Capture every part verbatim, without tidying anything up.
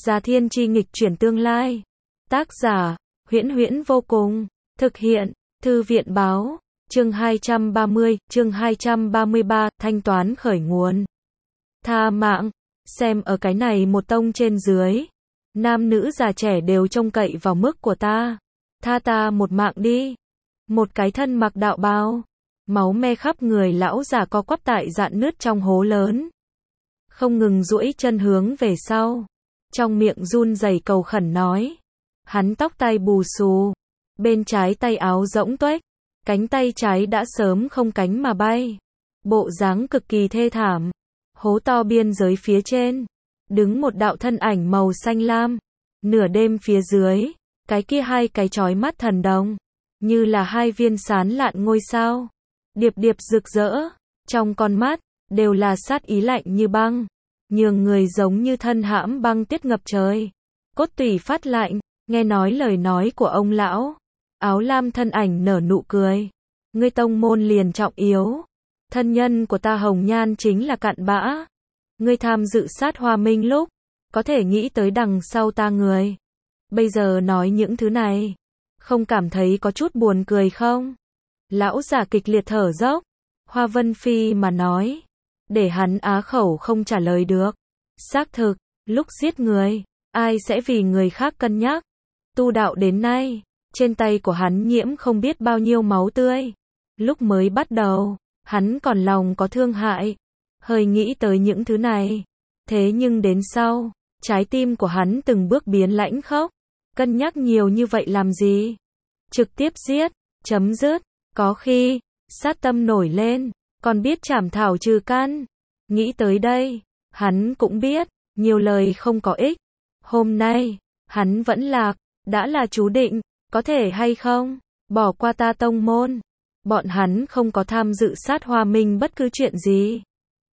Già Thiên Chi nghịch chuyển tương lai. Tác giả, Huyễn Huyễn vô cùng. Thực hiện, Thư viện báo. Chương hai trăm ba mươi, chương hai trăm ba mươi ba, thanh toán khởi nguồn. Tha mạng, xem ở cái này một tông trên dưới. Nam nữ già trẻ đều trông cậy vào mức của ta. Tha ta một mạng đi. Một cái thân mặc đạo bào, máu me khắp người lão già co quắp tại dạn nứt trong hố lớn. Không ngừng duỗi chân hướng về sau. Trong miệng run rẩy cầu khẩn nói. Hắn tóc tai bù xù. Bên trái tay áo rỗng tuếch. Cánh tay trái đã sớm không cánh mà bay. Bộ dáng cực kỳ thê thảm. Hố to biên giới phía trên. Đứng một đạo thân ảnh màu xanh lam. Nửa đêm phía dưới. Cái kia hai cái chói mắt thần đồng. Như là hai viên sáng lạn ngôi sao. Điệp điệp rực rỡ. Trong con mắt. Đều là sát ý lạnh như băng. Nhường người giống như thân hãm băng tiết ngập trời. Cốt tủy phát lạnh. Nghe nói lời nói của ông lão. Áo lam thân ảnh nở nụ cười. Ngươi tông môn liền trọng yếu. Thân nhân của ta hồng nhan chính là cặn bã. Ngươi tham dự sát hoa minh lúc. Có thể nghĩ tới đằng sau ta người. Bây giờ nói những thứ này. Không cảm thấy có chút buồn cười không? Lão giả kịch liệt thở dốc. Hoa Vân Phi mà nói. Để hắn á khẩu không trả lời được. Xác thực, lúc giết người. Ai sẽ vì người khác cân nhắc? Tu đạo đến nay. Trên tay của hắn nhiễm không biết bao nhiêu máu tươi. Lúc mới bắt đầu, hắn còn lòng có thương hại. Hơi nghĩ tới những thứ này. Thế nhưng đến sau, trái tim của hắn từng bước biến lãnh khốc. Cân nhắc nhiều như vậy làm gì? Trực tiếp giết, chấm dứt. Có khi, sát tâm nổi lên, còn biết chảm thảo trừ căn. Nghĩ tới đây, hắn cũng biết, nhiều lời không có ích. Hôm nay, hắn vẫn lạc, đã là chú định. Có thể hay không, bỏ qua ta tông môn. Bọn hắn không có tham dự sát hoa minh bất cứ chuyện gì.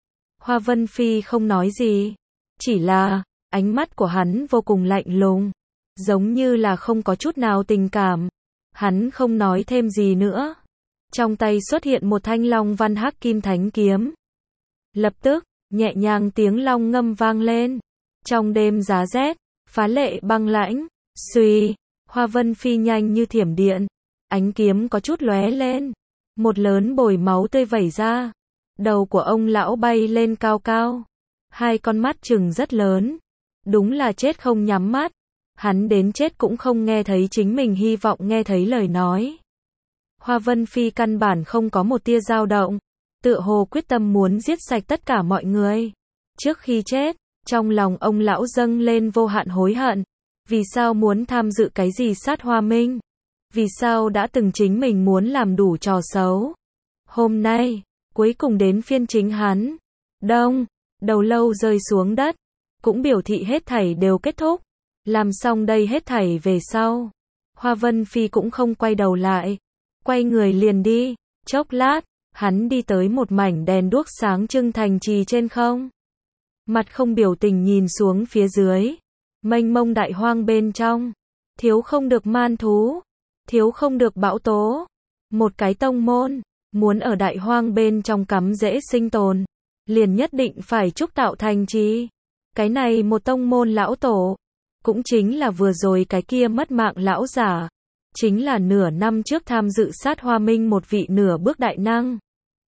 Hoa Vân Phi không nói gì. Chỉ là, ánh mắt của hắn vô cùng lạnh lùng. Giống như là không có chút nào tình cảm. Hắn không nói thêm gì nữa. Trong tay xuất hiện một thanh long văn hắc kim thánh kiếm. Lập tức, nhẹ nhàng tiếng long ngâm vang lên. Trong đêm giá rét, phá lệ băng lãnh, suy. Hoa Vân Phi nhanh như thiểm điện. Ánh kiếm có chút lóe lên. Một lớn bồi máu tươi vẩy ra. Đầu của ông lão bay lên cao cao. Hai con mắt trừng rất lớn. Đúng là chết không nhắm mắt. Hắn đến chết cũng không nghe thấy chính mình hy vọng nghe thấy lời nói. Hoa Vân Phi căn bản không có một tia dao động. Tựa hồ quyết tâm muốn giết sạch tất cả mọi người. Trước khi chết, trong lòng ông lão dâng lên vô hạn hối hận. Vì sao muốn tham dự cái gì sát hoa minh? Vì sao đã từng chính mình muốn làm đủ trò xấu? Hôm nay, cuối cùng đến phiên chính hắn. Đông, đầu lâu rơi xuống đất. Cũng biểu thị hết thảy đều kết thúc. Làm xong đây hết thảy về sau. Hoa Vân Phi cũng không quay đầu lại. Quay người liền đi. Chốc lát, hắn đi tới một mảnh đèn đuốc sáng trưng thành trì trên không. Mặt không biểu tình nhìn xuống phía dưới. Mênh mông đại hoang bên trong, thiếu không được man thú, thiếu không được bão tố. Một cái tông môn, muốn ở đại hoang bên trong cắm rễ sinh tồn, liền nhất định phải trúc tạo thành trì. Cái này một tông môn lão tổ, cũng chính là vừa rồi cái kia mất mạng lão giả, chính là nửa năm trước tham dự sát hoa minh một vị nửa bước đại năng.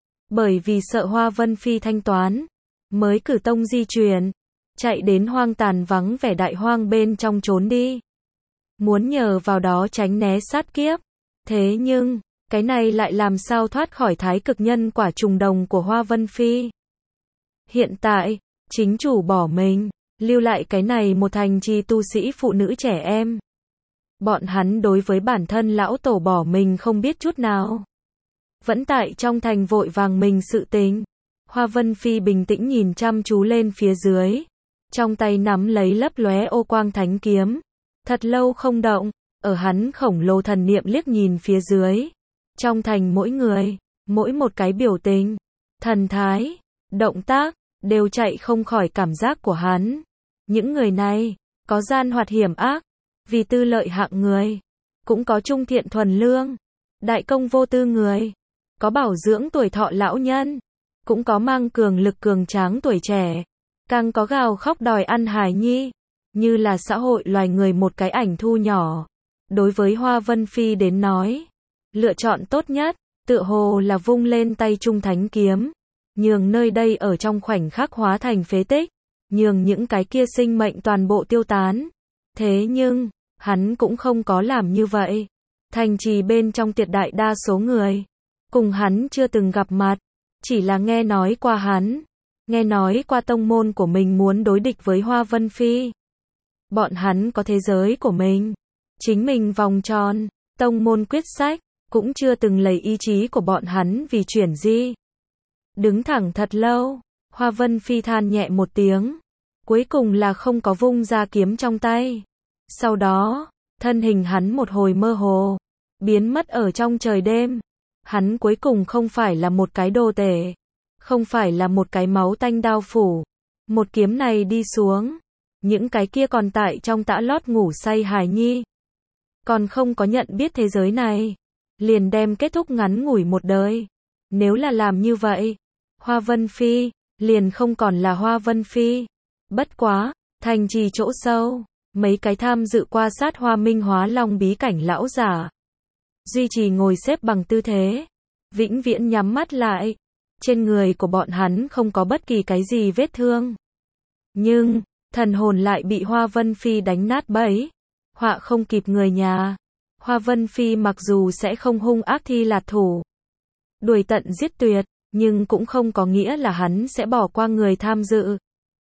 Bởi vì sợ Hoa Vân Phi thanh toán, mới cử tông di truyền. Chạy đến hoang tàn vắng vẻ đại hoang bên trong trốn đi. Muốn nhờ vào đó tránh né sát kiếp. Thế nhưng, cái này lại làm sao thoát khỏi thái cực nhân quả trùng đồng của Hoa Vân Phi. Hiện tại, chính chủ bỏ mình, lưu lại cái này một thành trì tu sĩ phụ nữ trẻ em. Bọn hắn đối với bản thân lão tổ bỏ mình không biết chút nào. Vẫn tại trong thành vội vàng mình sự tình. Hoa Vân Phi bình tĩnh nhìn chăm chú lên phía dưới. Trong tay nắm lấy lấp lóe ô quang thánh kiếm. Thật lâu không động, ở hắn khổng lồ thần niệm liếc nhìn phía dưới. Trong thành mỗi người, mỗi một cái biểu tình, thần thái, động tác, đều chạy không khỏi cảm giác của hắn. Những người này, có gian hoạt hiểm ác, vì tư lợi hạng người. Cũng có trung thiện thuần lương, đại công vô tư người. Có bảo dưỡng tuổi thọ lão nhân, cũng có mang cường lực cường tráng tuổi trẻ. Càng có gào khóc đòi ăn hài nhi. như là xã hội loài người một cái ảnh thu nhỏ. Đối với Hoa Vân Phi đến nói, lựa chọn tốt nhất, tựa hồ là vung lên tay trung thánh kiếm, nhường nơi đây ở trong khoảnh khắc hóa thành phế tích, nhường những cái kia sinh mệnh toàn bộ tiêu tán. Thế nhưng, hắn cũng không có làm như vậy. Thành trì bên trong tuyệt đại đa số người, cùng hắn chưa từng gặp mặt, chỉ là nghe nói qua hắn, nghe nói qua tông môn của mình muốn đối địch với Hoa Vân Phi. Bọn hắn có thế giới của mình, chính mình vòng tròn, tông môn quyết sách, cũng chưa từng lấy ý chí của bọn hắn vì chuyển di. Đứng thẳng thật lâu, Hoa Vân Phi than nhẹ một tiếng, cuối cùng là không có vung ra kiếm trong tay. Sau đó, thân hình hắn một hồi mơ hồ, biến mất ở trong trời đêm. Hắn cuối cùng không phải là một cái đồ tể, không phải là một cái máu tanh đao phủ. Một kiếm này đi xuống, những cái kia còn tại trong tã lót ngủ say hài nhi, còn không có nhận biết thế giới này, liền đem kết thúc ngắn ngủi một đời. Nếu là làm như vậy, Hoa Vân Phi liền không còn là Hoa Vân Phi. Bất quá, thành trì chỗ sâu, mấy cái tham dự qua sát Hoa Minh Hóa Long bí cảnh lão giả, duy trì ngồi xếp bằng tư thế, vĩnh viễn nhắm mắt lại. Trên người của bọn hắn không có bất kỳ cái gì vết thương. Nhưng, thần hồn lại bị Hoa Vân Phi đánh nát bẫy. Họa không kịp người nhà. Hoa Vân Phi mặc dù sẽ không hung ác thi lạt thủ, đuổi tận giết tuyệt, nhưng cũng không có nghĩa là hắn sẽ bỏ qua người tham dự.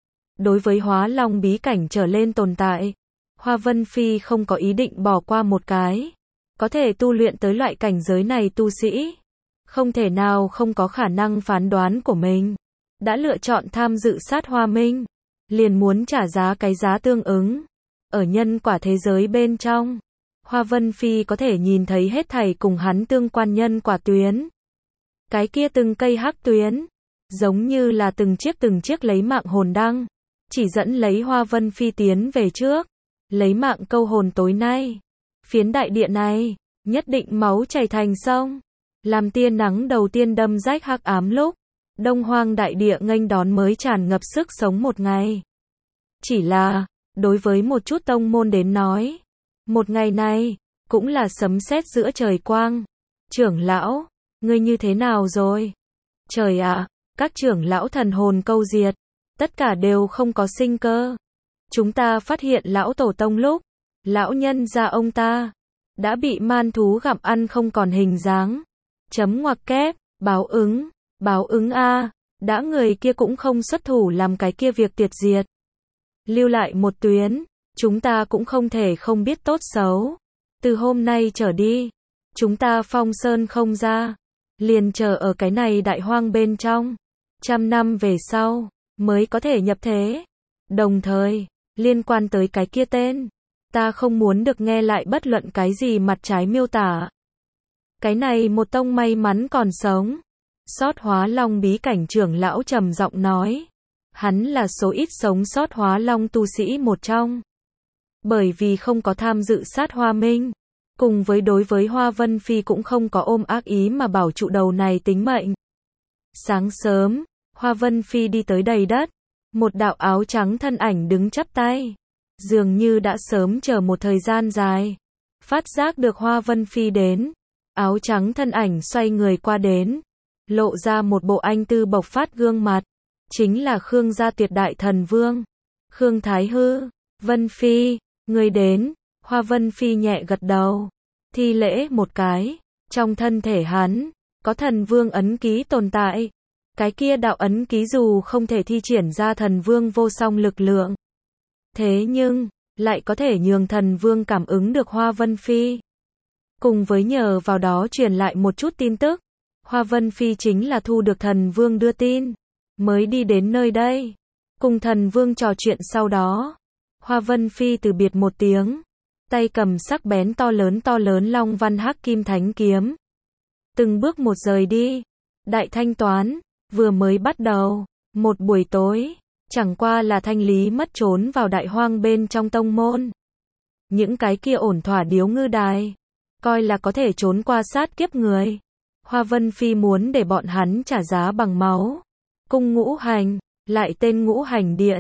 Đối với Hóa Long bí cảnh trở lên tồn tại, Hoa Vân Phi không có ý định bỏ qua một cái. Có thể tu luyện tới loại cảnh giới này tu sĩ, không thể nào không có khả năng phán đoán của mình. Đã lựa chọn tham dự sát Hoa Minh, liền muốn trả giá cái giá tương ứng. Ở nhân quả thế giới bên trong, Hoa Vân Phi có thể nhìn thấy hết thảy cùng hắn tương quan nhân quả tuyến. Cái kia từng cây hắc tuyến, giống như là từng chiếc từng chiếc lấy mạng hồn đăng, chỉ dẫn lấy Hoa Vân Phi tiến về trước, lấy mạng câu hồn tối nay. Phiến đại địa này, nhất định máu chảy thành sông. Làm tia nắng đầu tiên đâm rách hắc ám lúc, Đông Hoang đại địa nghênh đón mới tràn ngập sức sống một ngày. Chỉ là, đối với một chút tông môn đến nói, một ngày này, cũng là sấm sét giữa trời quang. Trưởng lão, ngươi như thế nào rồi? Trời ạ, các trưởng lão thần hồn câu diệt, tất cả đều không có sinh cơ. Chúng ta phát hiện lão tổ tông lúc, lão nhân gia ông ta, đã bị man thú gặm ăn không còn hình dáng. Chấm ngoặc kép, báo ứng, báo ứng a, đã người kia cũng không xuất thủ làm cái kia việc tiệt diệt. Lưu lại một tuyến, chúng ta cũng không thể không biết tốt xấu. Từ hôm nay trở đi, chúng ta phong sơn không ra, liền chờ ở cái này đại hoang bên trong. Trăm năm về sau, mới có thể nhập thế. Đồng thời, liên quan tới cái kia tên, ta không muốn được nghe lại bất luận cái gì mặt trái miêu tả. Cái này một tông may mắn còn sống. Sót Hóa Long bí cảnh trưởng lão trầm giọng nói. Hắn là số ít sống sót Hóa Long tu sĩ một trong. Bởi vì không có tham dự sát Hoa Minh, cùng với đối với Hoa Vân Phi cũng không có ôm ác ý mà bảo trụ đầu này tính mệnh. Sáng sớm, Hoa Vân Phi đi tới đầy đất. Một đạo áo trắng thân ảnh đứng chắp tay. Dường như đã sớm chờ một thời gian dài. Phát giác được Hoa Vân Phi đến. Áo trắng thân ảnh xoay người qua đến. Lộ ra một bộ anh tư bộc phát gương mặt. Chính là Khương gia tuyệt đại thần vương. Khương Thái Hư. Vân Phi, người đến. Hoa Vân Phi nhẹ gật đầu. Thi lễ một cái. Trong thân thể hắn, có thần vương ấn ký tồn tại. Cái kia đạo ấn ký dù không thể thi triển ra thần vương vô song lực lượng. Thế nhưng, lại có thể nhường thần vương cảm ứng được Hoa Vân Phi. Cùng với nhờ vào đó truyền lại một chút tin tức. Hoa Vân Phi chính là thu được thần vương đưa tin, mới đi đến nơi đây. Cùng thần vương trò chuyện sau đó, Hoa Vân Phi từ biệt một tiếng, tay cầm sắc bén to lớn to lớn long văn hắc kim thánh kiếm. Từng bước một rời đi. Đại thanh toán, vừa mới bắt đầu, một buổi tối, chẳng qua là thanh lý mất trốn vào đại hoang bên trong tông môn. Những cái kia ổn thỏa điếu ngư đài, coi là có thể trốn qua sát kiếp người. Hoa Vân Phi muốn để bọn hắn trả giá bằng máu. Cung ngũ hành, lại tên ngũ hành điện,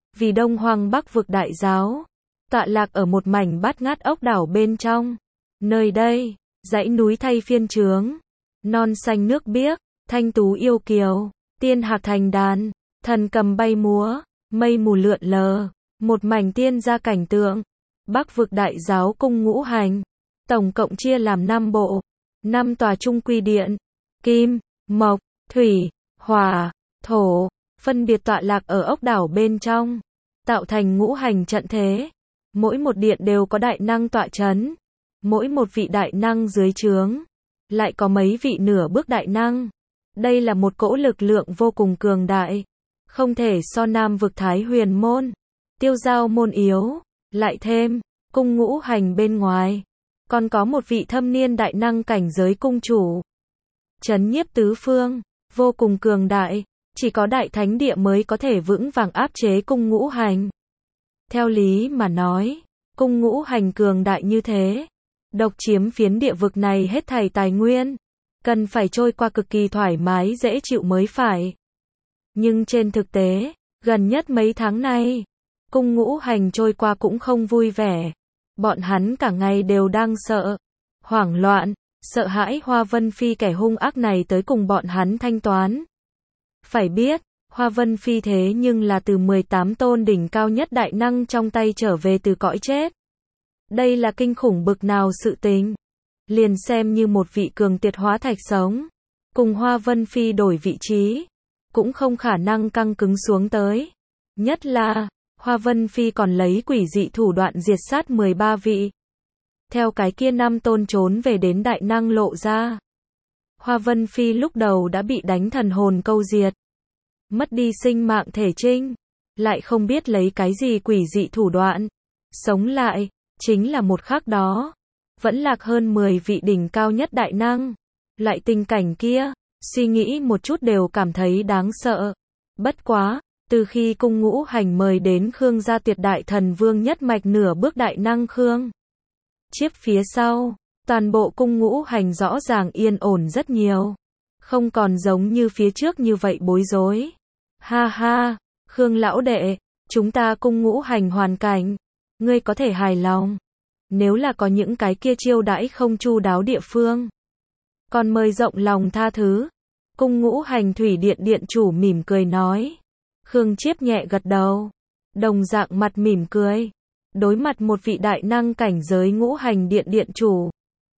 Vì Đông Hoang Bắc vực đại giáo, tọa lạc ở một mảnh bát ngát ốc đảo bên trong. Nơi đây, dãy núi thay phiên trướng, non xanh nước biếc, thanh tú yêu kiều, tiên hạc thành đàn, thần cầm bay múa, mây mù lượn lờ, một mảnh tiên gia cảnh tượng. Bắc vực đại giáo cung ngũ hành, tổng cộng chia làm năm bộ, năm tòa trung quy điện, kim, mộc, thủy, hỏa, thổ, phân biệt tọa lạc ở ốc đảo bên trong, tạo thành ngũ hành trận thế. Mỗi một điện đều có đại năng tọa chấn, mỗi một vị đại năng dưới trướng, lại có mấy vị nửa bước đại năng. Đây là một cỗ lực lượng vô cùng cường đại, không thể so Nam vực Thái Huyền môn, Tiêu Giao môn yếu. Lại thêm, cung ngũ hành bên ngoài, còn có một vị thâm niên đại năng cảnh giới cung chủ, chấn nhiếp tứ phương, vô cùng cường đại, chỉ có đại thánh địa mới có thể vững vàng áp chế cung ngũ hành. Theo lý mà nói, cung ngũ hành cường đại như thế, độc chiếm phiến địa vực này hết thảy tài nguyên, cần phải trôi qua cực kỳ thoải mái dễ chịu mới phải. Nhưng trên thực tế, gần nhất mấy tháng nay, cung ngũ hành trôi qua cũng không vui vẻ. Bọn hắn cả ngày đều đang sợ, hoảng loạn, sợ hãi Hoa Vân Phi kẻ hung ác này tới cùng bọn hắn thanh toán. Phải biết, Hoa Vân Phi thế nhưng là từ mười tám tôn đỉnh cao nhất đại năng trong tay trở về từ cõi chết. Đây là kinh khủng bực nào sự tình. Liền xem như một vị cường tiệt hóa thạch sống, cùng Hoa Vân Phi đổi vị trí, cũng không khả năng căng cứng xuống tới. Nhất là, Hoa Vân Phi còn lấy quỷ dị thủ đoạn diệt sát mười ba vị. Theo cái kia năm tôn trốn về đến đại năng lộ ra. Hoa Vân Phi lúc đầu đã bị đánh thần hồn câu diệt, mất đi sinh mạng thể trinh, lại không biết lấy cái gì quỷ dị thủ đoạn, sống lại, chính là một khắc đó, vẫn lạc hơn mười vị đỉnh cao nhất đại năng. Loại tình cảnh kia, suy nghĩ một chút đều cảm thấy đáng sợ. Bất quá, từ khi cung ngũ hành mời đến Khương gia tuyệt đại thần vương nhất mạch nửa bước đại năng Khương Chiếp phía sau, toàn bộ cung ngũ hành rõ ràng yên ổn rất nhiều. Không còn giống như phía trước như vậy bối rối. Ha ha, Khương lão đệ, chúng ta cung ngũ hành hoàn cảnh, ngươi có thể hài lòng. Nếu là có những cái kia chiêu đãi không chu đáo địa phương, còn mời rộng lòng tha thứ. Cung ngũ hành thủy điện điện chủ mỉm cười nói. Khương Chiếp nhẹ gật đầu, đồng dạng mặt mỉm cười. Đối mặt một vị đại năng cảnh giới ngũ hành điện điện chủ,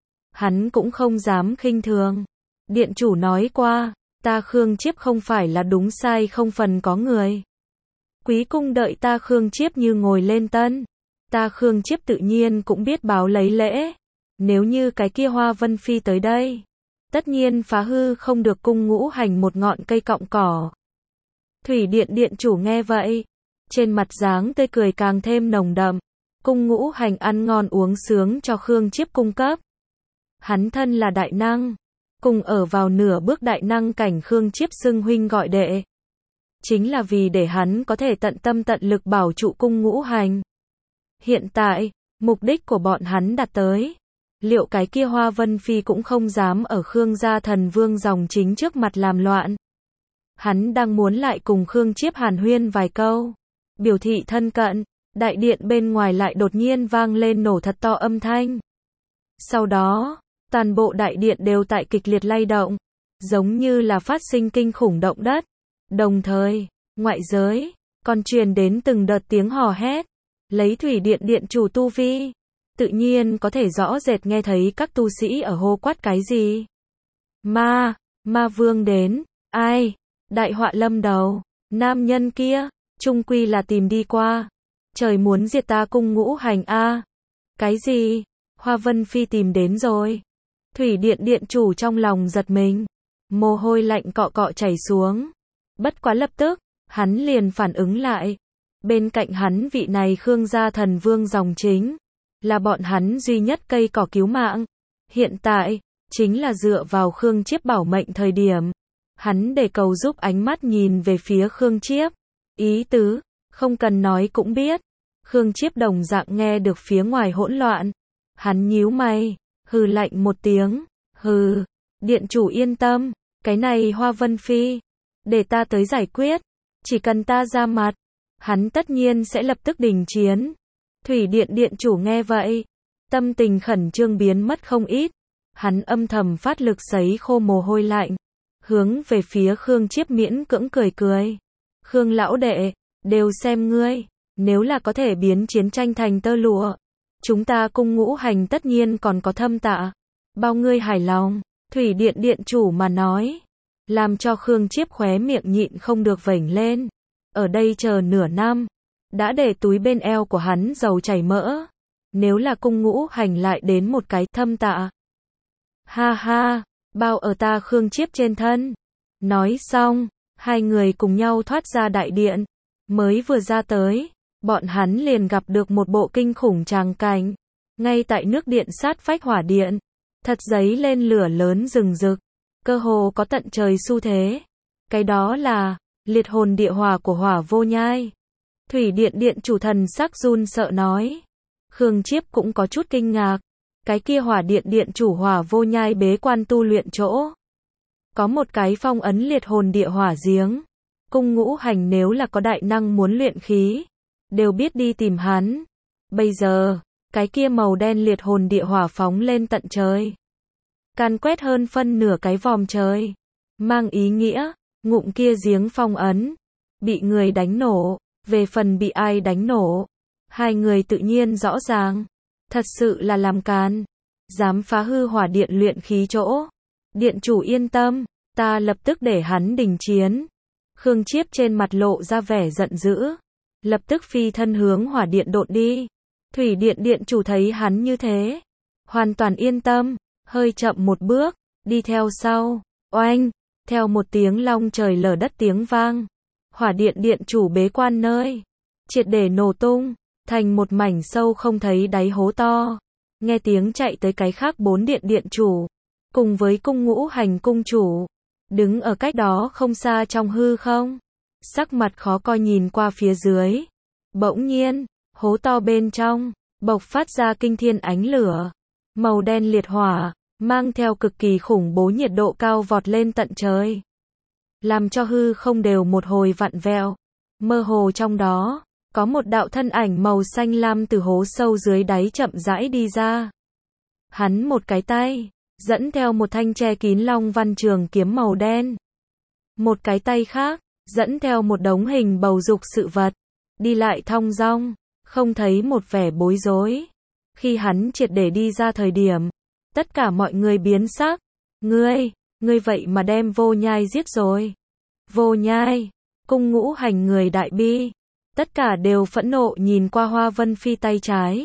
hắn cũng không dám khinh thường. Điện chủ nói qua, ta Khương Chiếp không phải là đúng sai không phần có người. Quý cung đợi ta Khương Chiếp như ngồi lên tân. Ta Khương Chiếp tự nhiên cũng biết báo lấy lễ. Nếu như cái kia Hoa Vân Phi tới đây, tất nhiên phá hư không được cung ngũ hành một ngọn cây cọng cỏ. Thủy điện điện chủ nghe vậy, trên mặt dáng tươi cười càng thêm nồng đậm. Cung ngũ hành ăn ngon uống sướng cho Khương Chiếp cung cấp. Hắn thân là đại năng, cùng ở vào nửa bước đại năng cảnh Khương Chiếp xưng huynh gọi đệ. Chính là vì để hắn có thể tận tâm tận lực bảo trụ cung ngũ hành. Hiện tại, mục đích của bọn hắn đạt tới. Liệu cái kia Hoa Vân Phi cũng không dám ở Khương gia thần vương dòng chính trước mặt làm loạn. Hắn đang muốn lại cùng Khương Chiếp hàn huyên vài câu, biểu thị thân cận. Đại điện bên ngoài lại đột nhiên vang lên nổ thật to âm thanh. Sau đó, toàn bộ đại điện đều tại kịch liệt lay động, giống như là phát sinh kinh khủng động đất. Đồng thời, ngoại giới, còn truyền đến từng đợt tiếng hò hét. Lấy thủy điện điện chủ tu vi, tự nhiên có thể rõ rệt nghe thấy các tu sĩ ở hô quát cái gì. Ma, ma vương đến, ai, đại họa lâm đầu, nam nhân kia, chung quy là tìm đi qua. Trời muốn diệt ta cung ngũ hành a. À. Cái gì? Hoa Vân Phi tìm đến rồi. Thủy điện điện chủ trong lòng giật mình, mồ hôi lạnh cọ cọ chảy xuống. Bất quá lập tức, hắn liền phản ứng lại. Bên cạnh hắn vị này Khương gia thần vương dòng chính, là bọn hắn duy nhất cây cỏ cứu mạng. Hiện tại, chính là dựa vào Khương Chiếp bảo mệnh thời điểm. Hắn để cầu giúp ánh mắt nhìn về phía Khương Chiếp. Ý tứ, không cần nói cũng biết. Khương Chiếp đồng dạng nghe được phía ngoài hỗn loạn. Hắn nhíu mày, hừ lạnh một tiếng. Hừ, điện chủ yên tâm, cái này Hoa Vân Phi, để ta tới giải quyết. Chỉ cần ta ra mặt, hắn tất nhiên sẽ lập tức đình chiến. Thủy điện điện chủ nghe vậy, tâm tình khẩn trương biến mất không ít. Hắn âm thầm phát lực sấy khô mồ hôi lạnh, hướng về phía Khương Chiếp miễn cưỡng cười cười. Khương lão đệ, đều xem ngươi, nếu là có thể biến chiến tranh thành tơ lụa, chúng ta cung ngũ hành tất nhiên còn có thâm tạ. Bao ngươi hài lòng, thủy điện điện chủ mà nói, làm cho Khương Chiếp khóe miệng nhịn không được vểnh lên. Ở đây chờ nửa năm, đã để túi bên eo của hắn dầu chảy mỡ. Nếu là cung ngũ hành lại đến một cái thâm tạ. Ha ha, bao ở ta Khương Chiếp trên thân. Nói xong, hai người cùng nhau thoát ra đại điện. Mới vừa ra tới, bọn hắn liền gặp được một bộ kinh khủng tràng cảnh. Ngay tại nước điện sát phách hỏa điện, thật giấy lên lửa lớn rừng rực, cơ hồ có tận trời xu thế. Cái đó là liệt hồn địa hỏa của Hỏa Vô Nhai. Thủy điện điện chủ thần sắc run sợ nói. Khương Chiếp cũng có chút kinh ngạc. Cái kia hỏa điện điện chủ Hỏa Vô Nhai bế quan tu luyện chỗ, có một cái phong ấn liệt hồn địa hỏa giếng. Cung ngũ hành nếu là có đại năng muốn luyện khí, đều biết đi tìm hắn. Bây giờ, cái kia màu đen liệt hồn địa hỏa phóng lên tận trời, càn quét hơn phân nửa cái vòm trời, mang ý nghĩa, ngụm kia giếng phong ấn, bị người đánh nổ. Về phần bị ai đánh nổ, hai người tự nhiên rõ ràng. Thật sự là làm càn, dám phá hư hỏa điện luyện khí chỗ. Điện chủ yên tâm, ta lập tức để hắn đình chiến. Khương Chiếp trên mặt lộ ra vẻ giận dữ, lập tức phi thân hướng hỏa điện độn đi. Thủy điện điện chủ thấy hắn như thế, hoàn toàn yên tâm, hơi chậm một bước, đi theo sau. Oanh, theo một tiếng long trời lở đất tiếng vang, hỏa điện điện chủ bế quan nơi, triệt để nổ tung, thành một mảnh sâu không thấy đáy hố to. Nghe tiếng chạy tới cái khác bốn điện điện chủ, cùng với cung ngũ hành cung chủ, đứng ở cách đó không xa trong hư không, sắc mặt khó coi nhìn qua phía dưới. Bỗng nhiên, hố to bên trong, bộc phát ra kinh thiên ánh lửa, màu đen liệt hỏa, mang theo cực kỳ khủng bố nhiệt độ cao vọt lên tận trời, làm cho hư không đều một hồi vặn vẹo. Mơ hồ trong đó, có một đạo thân ảnh màu xanh lam từ hố sâu dưới đáy chậm rãi đi ra. Hắn một cái tay, dẫn theo một thanh che kín long văn trường kiếm màu đen. Một cái tay khác, dẫn theo một đống hình bầu dục sự vật. Đi lại thong dong, không thấy một vẻ bối rối. Khi hắn triệt để đi ra thời điểm, tất cả mọi người biến sắc. Ngươi, ngươi vậy mà đem Vô Nhai giết rồi. Vô Nhai, cung ngũ hành người đại bi. Tất cả đều phẫn nộ nhìn qua Hoa Vân Phi tay trái.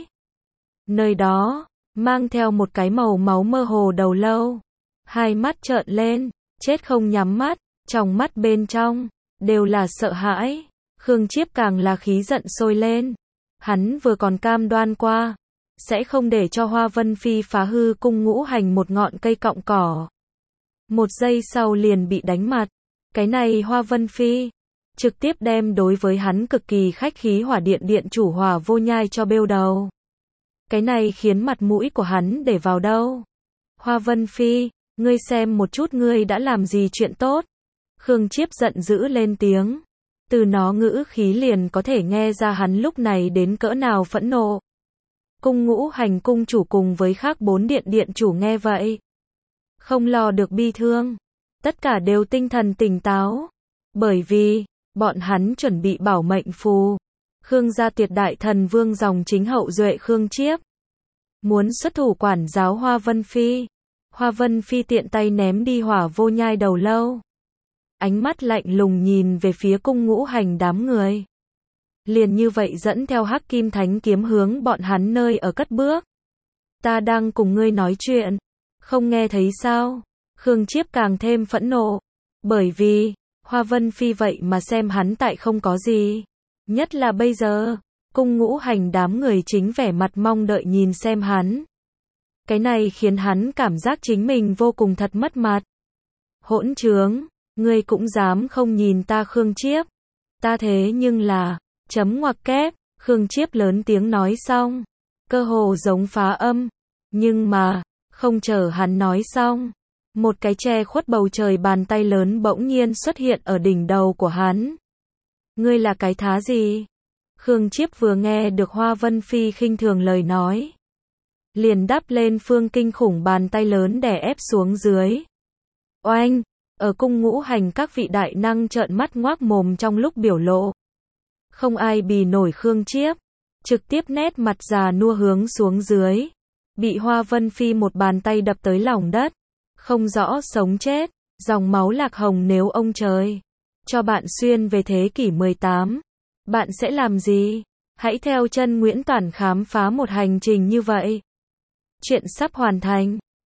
Nơi đó, mang theo một cái màu máu mơ hồ đầu lâu. Hai mắt trợn lên, chết không nhắm mắt, trong mắt bên trong, đều là sợ hãi. Khương Chiếp càng là khí giận sôi lên. Hắn vừa còn cam đoan qua, sẽ không để cho Hoa Vân Phi phá hư cung ngũ hành một ngọn cây cọng cỏ. Một giây sau liền bị đánh mặt. Cái này Hoa Vân Phi trực tiếp đem đối với hắn cực kỳ khách khí hỏa điện điện chủ Hỏa Vô Nhai cho bêu đầu. Cái này khiến mặt mũi của hắn để vào đâu. Hoa Vân Phi, ngươi xem một chút ngươi đã làm gì chuyện tốt. Khương Chiếp giận dữ lên tiếng. Từ nó ngữ khí liền có thể nghe ra hắn lúc này đến cỡ nào phẫn nộ. Cung ngũ hành cung chủ cùng với khác bốn điện điện chủ nghe vậy, không lo được bi thương. Tất cả đều tinh thần tỉnh táo. Bởi vì, bọn hắn chuẩn bị bảo mệnh phù. Khương gia tuyệt đại thần vương dòng chính hậu duệ Khương Chiếp muốn xuất thủ quản giáo Hoa Vân Phi. Hoa Vân Phi tiện tay ném đi Hỏa Vô Nhai đầu lâu. Ánh mắt lạnh lùng nhìn về phía cung ngũ hành đám người. Liền như vậy dẫn theo Hắc Kim Thánh kiếm hướng bọn hắn nơi ở cất bước. Ta đang cùng ngươi nói chuyện, không nghe thấy sao? Khương Chiếp càng thêm phẫn nộ. Bởi vì, Hoa Vân Phi vậy mà xem hắn tại không có gì. Nhất là bây giờ, cung ngũ hành đám người chính vẻ mặt mong đợi nhìn xem hắn. Cái này khiến hắn cảm giác chính mình vô cùng thật mất mặt. Hỗn trướng, ngươi cũng dám không nhìn ta Khương Chiếp. Ta thế nhưng là, chấm ngoặc kép, Khương Chiếp lớn tiếng nói xong. Cơ hồ giống phá âm. Nhưng mà, không chờ hắn nói xong. Một cái che khuất bầu trời bàn tay lớn bỗng nhiên xuất hiện ở đỉnh đầu của hắn. Ngươi là cái thá gì? Khương Chiếp vừa nghe được Hoa Vân Phi khinh thường lời nói, liền đắp lên phương kinh khủng bàn tay lớn đè ép xuống dưới. Oanh! Ở cung ngũ hành các vị đại năng trợn mắt ngoác mồm trong lúc biểu lộ. Không ai bì nổi Khương Chiếp, trực tiếp nét mặt già nua hướng xuống dưới. Bị Hoa Vân Phi một bàn tay đập tới lòng đất. Không rõ sống chết, dòng máu lạc hồng nếu ông trời cho bạn xuyên về thế kỷ mười tám. Bạn sẽ làm gì? Hãy theo chân Nguyễn Toản khám phá một hành trình như vậy. Chuyện sắp hoàn thành.